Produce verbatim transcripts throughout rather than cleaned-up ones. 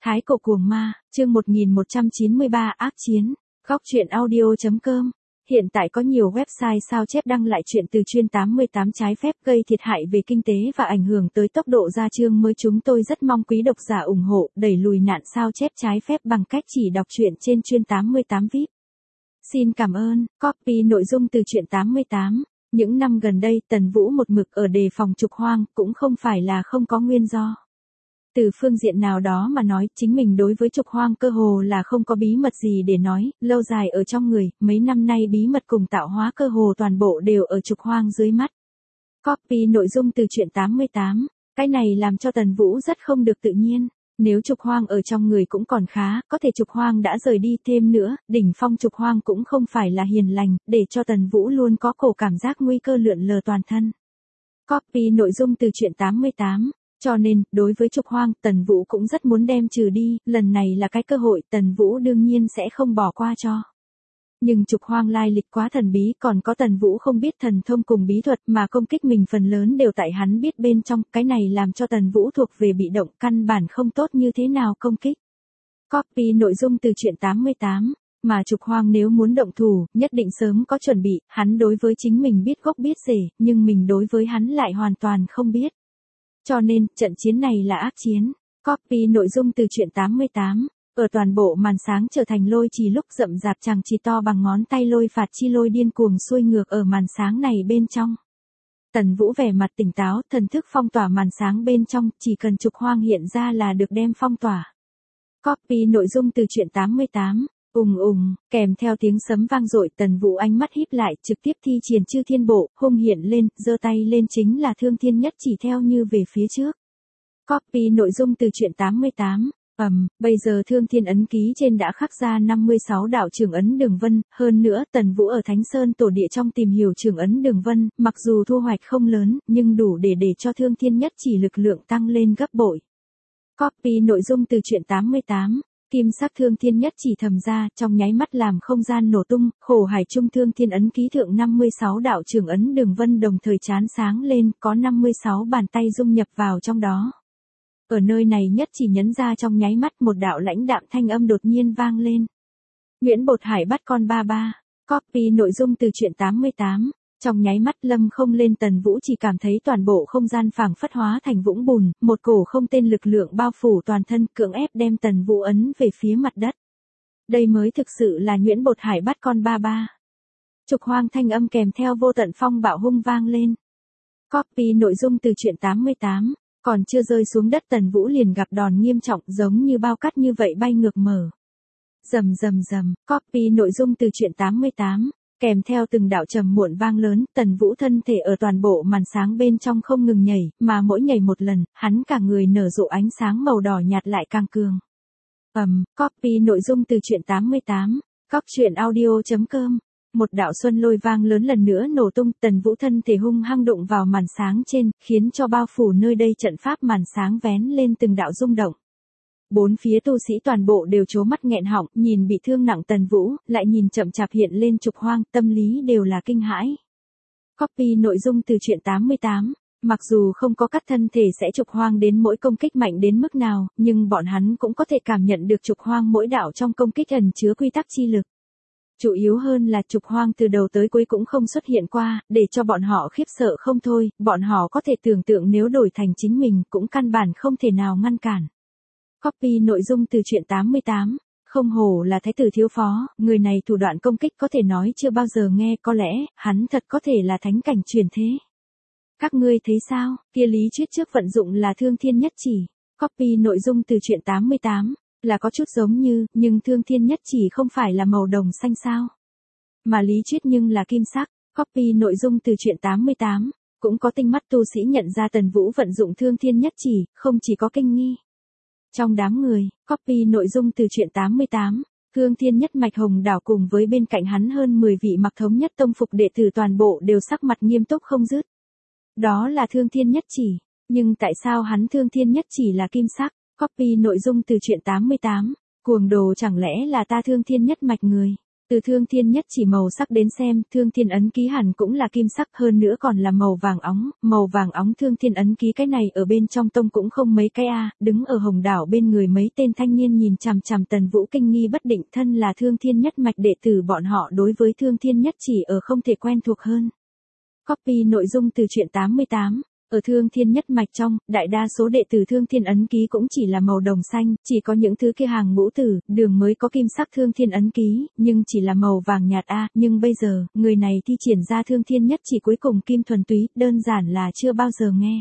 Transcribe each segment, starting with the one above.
Thái cổ cuồng ma, chương một nghìn một trăm chín mươi ba ác chiến, góc truyện audio chấm com. Hiện tại có nhiều website sao chép đăng lại chuyện từ chuyên tám mươi tám trái phép gây thiệt hại về kinh tế và ảnh hưởng tới tốc độ ra chương mới. Chúng tôi rất mong quý độc giả ủng hộ đẩy lùi nạn sao chép trái phép bằng cách chỉ đọc truyện trên chuyên tám mươi tám vi ai pi. Xin cảm ơn. Copy nội dung từ truyện tám mươi tám. Những năm gần đây Tần Vũ một mực ở đề phòng trục hoang, cũng không phải là không có nguyên do. Từ phương diện nào đó mà nói, chính mình đối với trục hoang cơ hồ là không có bí mật gì để nói, lâu dài ở trong người, mấy năm nay bí mật cùng tạo hóa cơ hồ toàn bộ đều ở trục hoang dưới mắt. Copy nội dung từ truyện tám mươi tám, cái này làm cho Tần Vũ rất không được tự nhiên. Nếu trục hoang ở trong người cũng còn khá, có thể trục hoang đã rời đi. Thêm nữa, đỉnh phong trục hoang cũng không phải là hiền lành, để cho Tần Vũ luôn có cổ cảm giác nguy cơ lượn lờ toàn thân. Copy nội dung từ truyện tám mươi tám. Cho nên, đối với trục hoang, Tần Vũ cũng rất muốn đem trừ đi, lần này là cái cơ hội, Tần Vũ đương nhiên sẽ không bỏ qua cho. Nhưng trục hoang lai lịch quá thần bí, còn có Tần Vũ không biết thần thông cùng bí thuật mà công kích mình phần lớn đều tại hắn biết bên trong, cái này làm cho Tần Vũ thuộc về bị động, căn bản không tốt như thế nào công kích. Copy nội dung từ truyện tám mươi tám. Mà trục hoang nếu muốn động thủ, nhất định sớm có chuẩn bị, hắn đối với chính mình biết gốc biết rễ, nhưng mình đối với hắn lại hoàn toàn không biết. Cho nên, trận chiến này là ác chiến. Copy nội dung từ truyện tám mươi tám. Ở toàn bộ màn sáng trở thành lôi trì lúc rậm rạp chằng chịt to bằng ngón tay lôi phạt chi lôi điên cuồng xuôi ngược ở màn sáng này bên trong. Tần Vũ vẻ mặt tỉnh táo, thần thức phong tỏa màn sáng bên trong, chỉ cần trục hoang hiện ra là được đem phong tỏa. Copy nội dung từ truyện tám mươi tám. Ùng ùng, kèm theo tiếng sấm vang dội, Tần Vũ ánh mắt híp lại, trực tiếp thi triển chư thiên bộ, hung hiện lên, giơ tay lên chính là thương thiên nhất chỉ theo như về phía trước. Copy nội dung từ truyện tám mươi tám. Ầm, um, bây giờ thương thiên ấn ký trên đã khắc ra năm mươi sáu đạo trường ấn đường vân, hơn nữa Tần Vũ ở Thánh Sơn tổ địa trong tìm hiểu trường ấn đường vân, mặc dù thu hoạch không lớn, nhưng đủ để để cho thương thiên nhất chỉ lực lượng tăng lên gấp bội. Copy nội dung từ truyện tám mươi tám. Kim sắc thương thiên nhất chỉ thầm ra, trong nháy mắt làm không gian nổ tung, khổ hải trung thương thiên ấn ký thượng năm mươi sáu đạo trường ấn đường vân đồng thời chán sáng lên, có năm mươi sáu bàn tay dung nhập vào trong đó. Ở nơi này nhất chỉ nhấn ra trong nháy mắt, một đạo lãnh đạm thanh âm đột nhiên vang lên. Nguyễn Bột Hải bắt con ba ba. Copy nội dung từ truyện tám mươi tám. Trong nháy mắt lâm không lên, Tần Vũ chỉ cảm thấy toàn bộ không gian phảng phất hóa thành vũng bùn, một cổ không tên lực lượng bao phủ toàn thân, cưỡng ép đem Tần Vũ ấn về phía mặt đất. Đây mới thực sự là Nguyễn Bột Hải bắt con ba ba. Trục hoang thanh âm kèm theo vô tận phong bạo hung vang lên. Copy nội dung từ truyện tám mươi tám. Còn chưa rơi xuống đất, Tần Vũ liền gặp đòn nghiêm trọng, giống như bao cát như vậy bay ngược mở. Rầm rầm rầm. Copy nội dung từ truyện tám mươi tám. Kèm theo từng đạo trầm muộn vang lớn, Tần Vũ thân thể ở toàn bộ màn sáng bên trong không ngừng nhảy, mà mỗi nhảy một lần, hắn cả người nở rộ ánh sáng màu đỏ nhạt lại càng cường. Ầm, um, copy nội dung từ truyện tám mươi tám, góc truyện audio chấm com. Một đạo xuân lôi vang lớn lần nữa nổ tung, Tần Vũ thân thể hung hăng đụng vào màn sáng trên, khiến cho bao phủ nơi đây trận pháp màn sáng vén lên từng đạo rung động. Bốn phía tu sĩ toàn bộ đều trố mắt nghẹn họng, nhìn bị thương nặng Tần Vũ, lại nhìn chậm chạp hiện lên trục hoang, tâm lý đều là kinh hãi. Copy nội dung từ truyện tám mươi tám. Mặc dù không có cắt thân thể sẽ trục hoang đến mỗi công kích mạnh đến mức nào, nhưng bọn hắn cũng có thể cảm nhận được trục hoang mỗi đạo trong công kích ẩn chứa quy tắc chi lực. Chủ yếu hơn là trục hoang từ đầu tới cuối cũng không xuất hiện qua, để cho bọn họ khiếp sợ không thôi, bọn họ có thể tưởng tượng nếu đổi thành chính mình cũng căn bản không thể nào ngăn cản. Copy nội dung từ truyện tám mươi tám. Không hổ là thái tử thiếu phó, người này thủ đoạn công kích có thể nói chưa bao giờ nghe, có lẽ, hắn thật có thể là thánh cảnh truyền thế. Các ngươi thấy sao, kia lý thuyết trước vận dụng là thương thiên nhất chỉ. Copy nội dung từ truyện tám mươi tám. Là có chút giống như, nhưng thương thiên nhất chỉ không phải là màu đồng xanh sao. Mà lý thuyết nhưng là kim sắc. Copy nội dung từ truyện tám mươi tám. Cũng có tinh mắt tu sĩ nhận ra Tần Vũ vận dụng thương thiên nhất chỉ, không chỉ có kinh nghi. Trong đám người, copy nội dung từ truyện tám mươi tám, Thương Thiên Nhất Mạch Hồng Đảo cùng với bên cạnh hắn hơn mười vị mặc thống nhất tông phục đệ tử toàn bộ đều sắc mặt nghiêm túc không dứt. Đó là Thương Thiên Nhất chỉ, nhưng tại sao hắn Thương Thiên Nhất chỉ là kim sắc? Copy nội dung từ truyện tám mươi tám, cuồng đồ chẳng lẽ là ta Thương Thiên Nhất Mạch người? Từ thương thiên nhất chỉ màu sắc đến xem, thương thiên ấn ký hẳn cũng là kim sắc, hơn nữa còn là màu vàng óng, màu vàng óng thương thiên ấn ký cái này ở bên trong tông cũng không mấy cái a, đứng ở hồng đảo bên người mấy tên thanh niên nhìn chằm chằm Tần Vũ kinh nghi bất định, thân là thương thiên nhất mạch đệ tử bọn họ đối với thương thiên nhất chỉ ở không thể quen thuộc hơn. Copy nội dung từ truyện tám mươi tám. Ở thương thiên nhất mạch trong, đại đa số đệ tử thương thiên ấn ký cũng chỉ là màu đồng xanh, chỉ có những thứ kia hàng ngũ tử, đường mới có kim sắc thương thiên ấn ký, nhưng chỉ là màu vàng nhạt a, nhưng bây giờ, người này thi triển ra thương thiên nhất chỉ cuối cùng kim thuần túy, đơn giản là chưa bao giờ nghe.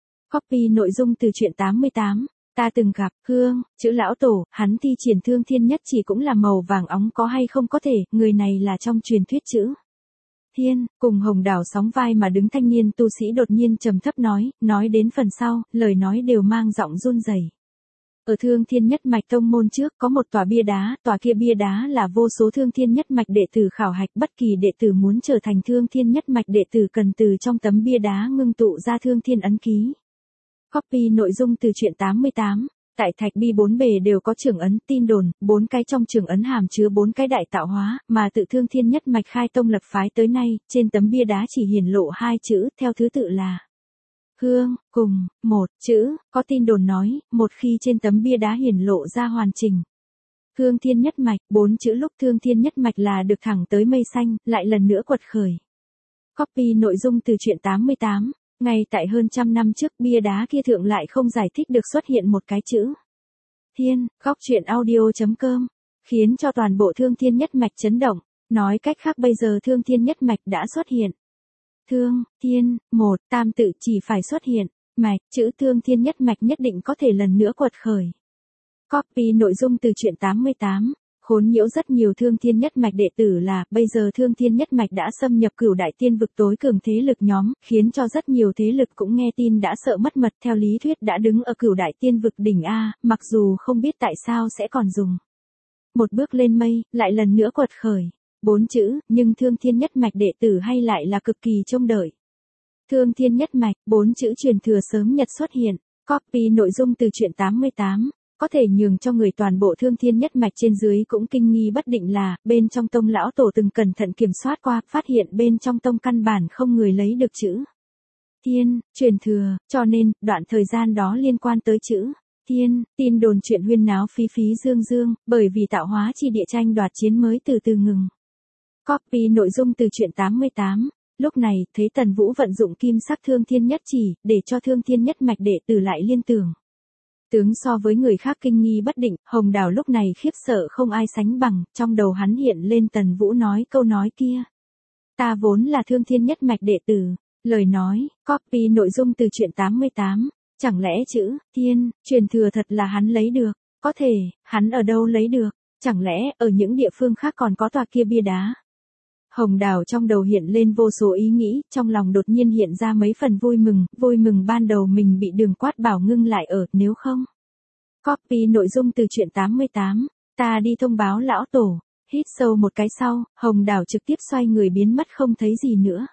Copy nội dung từ truyện tám mươi tám. Ta từng gặp, Hương, chữ lão tổ, hắn thi triển thương thiên nhất chỉ cũng là màu vàng óng có hay không có thể, người này là trong truyền thuyết chữ Thiên, cùng hồng đảo sóng vai mà đứng thanh niên tu sĩ đột nhiên trầm thấp nói, nói đến phần sau, lời nói đều mang giọng run rẩy. Ở thương thiên nhất mạch tông môn trước có một tòa bia đá, tòa kia bia đá là vô số thương thiên nhất mạch đệ tử khảo hạch, bất kỳ đệ tử muốn trở thành thương thiên nhất mạch đệ tử cần từ trong tấm bia đá ngưng tụ ra thương thiên ấn ký. Copy nội dung từ truyện tám mươi tám. Tại thạch bi bốn bề đều có trưởng ấn, tin đồn, bốn cái trong trưởng ấn hàm chứa bốn cái đại tạo hóa, mà tự thương thiên nhất mạch khai tông lập phái tới nay, trên tấm bia đá chỉ hiển lộ hai chữ, theo thứ tự là Hương, cùng, một chữ, có tin đồn nói, một khi trên tấm bia đá hiển lộ ra hoàn chỉnh Thương thiên nhất mạch, bốn chữ lúc thương thiên nhất mạch là được thẳng tới mây xanh, lại lần nữa quật khởi. Copy nội dung từ truyện tám mươi tám. Ngay tại hơn trăm năm trước bia đá kia thượng lại không giải thích được xuất hiện một cái chữ Thiên, góc truyện audio chấm com, khiến cho toàn bộ thương thiên nhất mạch chấn động, nói cách khác bây giờ thương thiên nhất mạch đã xuất hiện. Thương, thiên, một, tam tự chỉ phải xuất hiện, mạch, chữ thương thiên nhất mạch nhất định có thể lần nữa quật khởi. Copy nội dung từ truyện tám mươi tám. Khốn nhiễu rất nhiều thương thiên nhất mạch đệ tử là, bây giờ thương thiên nhất mạch đã xâm nhập cửu đại tiên vực tối cường thế lực nhóm, khiến cho rất nhiều thế lực cũng nghe tin đã sợ mất mật, theo lý thuyết đã đứng ở cửu đại tiên vực đỉnh A, mặc dù không biết tại sao sẽ còn dùng một bước lên mây, lại lần nữa quật khởi. Bốn chữ, nhưng thương thiên nhất mạch đệ tử hay lại là cực kỳ trông đợi. Thương thiên nhất mạch, bốn chữ truyền thừa sớm nhật xuất hiện. Copy nội dung từ truyện tám mươi tám. Có thể nhường cho người toàn bộ thương thiên nhất mạch trên dưới cũng kinh nghi bất định là, bên trong tông lão tổ từng cẩn thận kiểm soát qua, phát hiện bên trong tông căn bản không người lấy được chữ Thiên, truyền thừa, cho nên, đoạn thời gian đó liên quan tới chữ Thiên, tin đồn chuyện huyên náo phí phí dương dương, bởi vì tạo hóa chi địa tranh đoạt chiến mới từ từ ngừng. Copy nội dung từ truyện tám mươi tám. Lúc này, thấy Tần Vũ vận dụng kim sắc thương thiên nhất chỉ, để cho thương thiên nhất mạch đệ tử lại liên tưởng. Tướng so với người khác kinh nghi bất định, hồng đảo lúc này khiếp sợ không ai sánh bằng, trong đầu hắn hiện lên Tần Vũ nói câu nói kia. Ta vốn là thương thiên nhất mạch đệ tử, lời nói, copy nội dung từ truyện tám mươi tám, chẳng lẽ chữ, thiên, truyền thừa thật là hắn lấy được, có thể, hắn ở đâu lấy được, chẳng lẽ ở những địa phương khác còn có tòa kia bia đá. Hồng đào trong đầu hiện lên vô số ý nghĩ, trong lòng đột nhiên hiện ra mấy phần vui mừng, vui mừng ban đầu mình bị Đường Quát bảo ngưng lại ở, nếu không. Copy nội dung từ truyện tám mươi tám, ta đi thông báo lão tổ, hít sâu một cái sau, hồng đào trực tiếp xoay người biến mất không thấy gì nữa.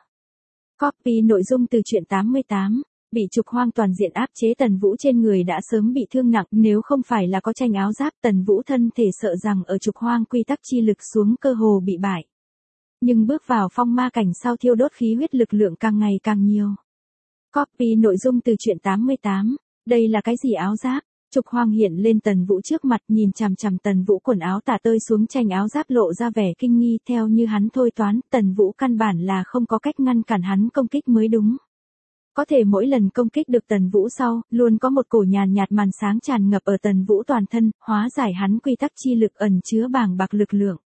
Copy nội dung từ truyện tám mươi tám, bị trục hoang toàn diện áp chế Tần Vũ trên người đã sớm bị thương nặng, nếu không phải là có tranh áo giáp Tần Vũ thân thể sợ rằng ở trục hoang quy tắc chi lực xuống cơ hồ bị bại. Nhưng bước vào phong ma cảnh sau thiêu đốt khí huyết lực lượng càng ngày càng nhiều. Copy nội dung từ truyện tám mươi tám, đây là cái gì áo giáp? Trục hoang hiện lên Tần Vũ trước mặt nhìn chằm chằm Tần Vũ quần áo tả tơi xuống tranh áo giáp lộ ra vẻ kinh nghi theo như hắn thôi toán, Tần Vũ căn bản là không có cách ngăn cản hắn công kích mới đúng. Có thể mỗi lần công kích được Tần Vũ sau, luôn có một cổ nhàn nhạt màn sáng tràn ngập ở Tần Vũ toàn thân, hóa giải hắn quy tắc chi lực ẩn chứa bàng bạc lực lượng.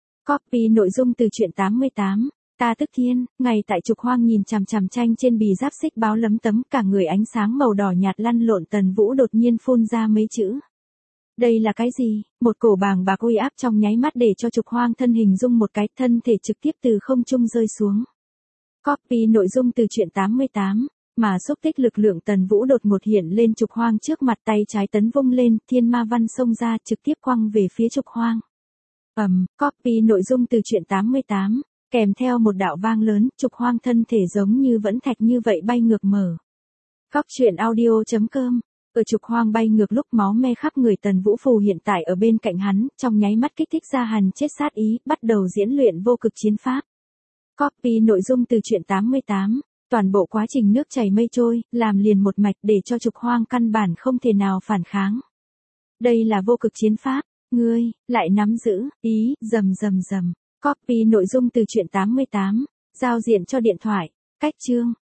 Copy nội dung từ truyện tám mươi tám, ta tức thiên, ngày tại trục hoang nhìn chằm chằm tranh trên bì giáp xích báo lấm tấm cả người ánh sáng màu đỏ nhạt lăn lộn Tần Vũ đột nhiên phun ra mấy chữ. Đây là cái gì? Một cổ bàng bạc uy áp trong nháy mắt để cho trục hoang thân hình dung một cái thân thể trực tiếp từ không trung rơi xuống. Copy nội dung từ truyện tám mươi tám, mà xúc tích lực lượng Tần Vũ đột ngột hiện lên trục hoang trước mặt tay trái tấn vung lên, thiên ma văn xông ra trực tiếp quăng về phía trục hoang. Ầm, um, copy nội dung từ truyện tám mươi tám, kèm theo một đạo vang lớn, trục hoang thân thể giống như vẫn thạch như vậy bay ngược mở. Góc truyện audio chấm com Ở trục hoang bay ngược lúc máu me khắp người Tần Vũ Phù hiện tại ở bên cạnh hắn, trong nháy mắt kích thích ra hằn chết sát ý, bắt đầu diễn luyện vô cực chiến pháp. Copy nội dung từ truyện tám mươi tám. Toàn bộ quá trình nước chảy mây trôi, làm liền một mạch để cho trục hoang căn bản không thể nào phản kháng. Đây là vô cực chiến pháp, ngươi, lại nắm giữ, ý, rầm rầm rầm. Copy nội dung từ truyện tám mươi tám. Giao diện cho điện thoại. Cách chương.